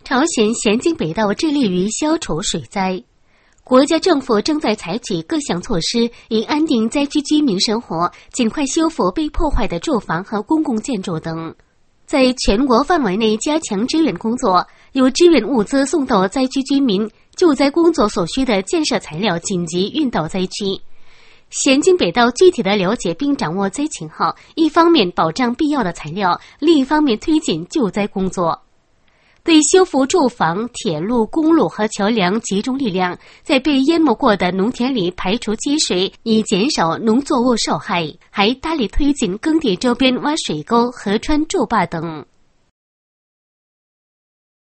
朝鲜咸津北道致力于消除水灾，国家政府正在采取各项措施，以安定灾区居民生活，尽快修复被破坏的住房和公共建筑等。在全国范围内加强支援工作，有支援物资送到灾区居民，救灾工作所需的建设材料紧急运到灾区。咸津北道具体的了解并掌握灾情后，一方面保障必要的材料，另一方面推进救灾工作。对修复住房、铁路、公路和桥梁集中力量，在被淹没过的农田里排除积水，以减少农作物受害，还大力推进耕地周边挖水沟、河川筑坝等。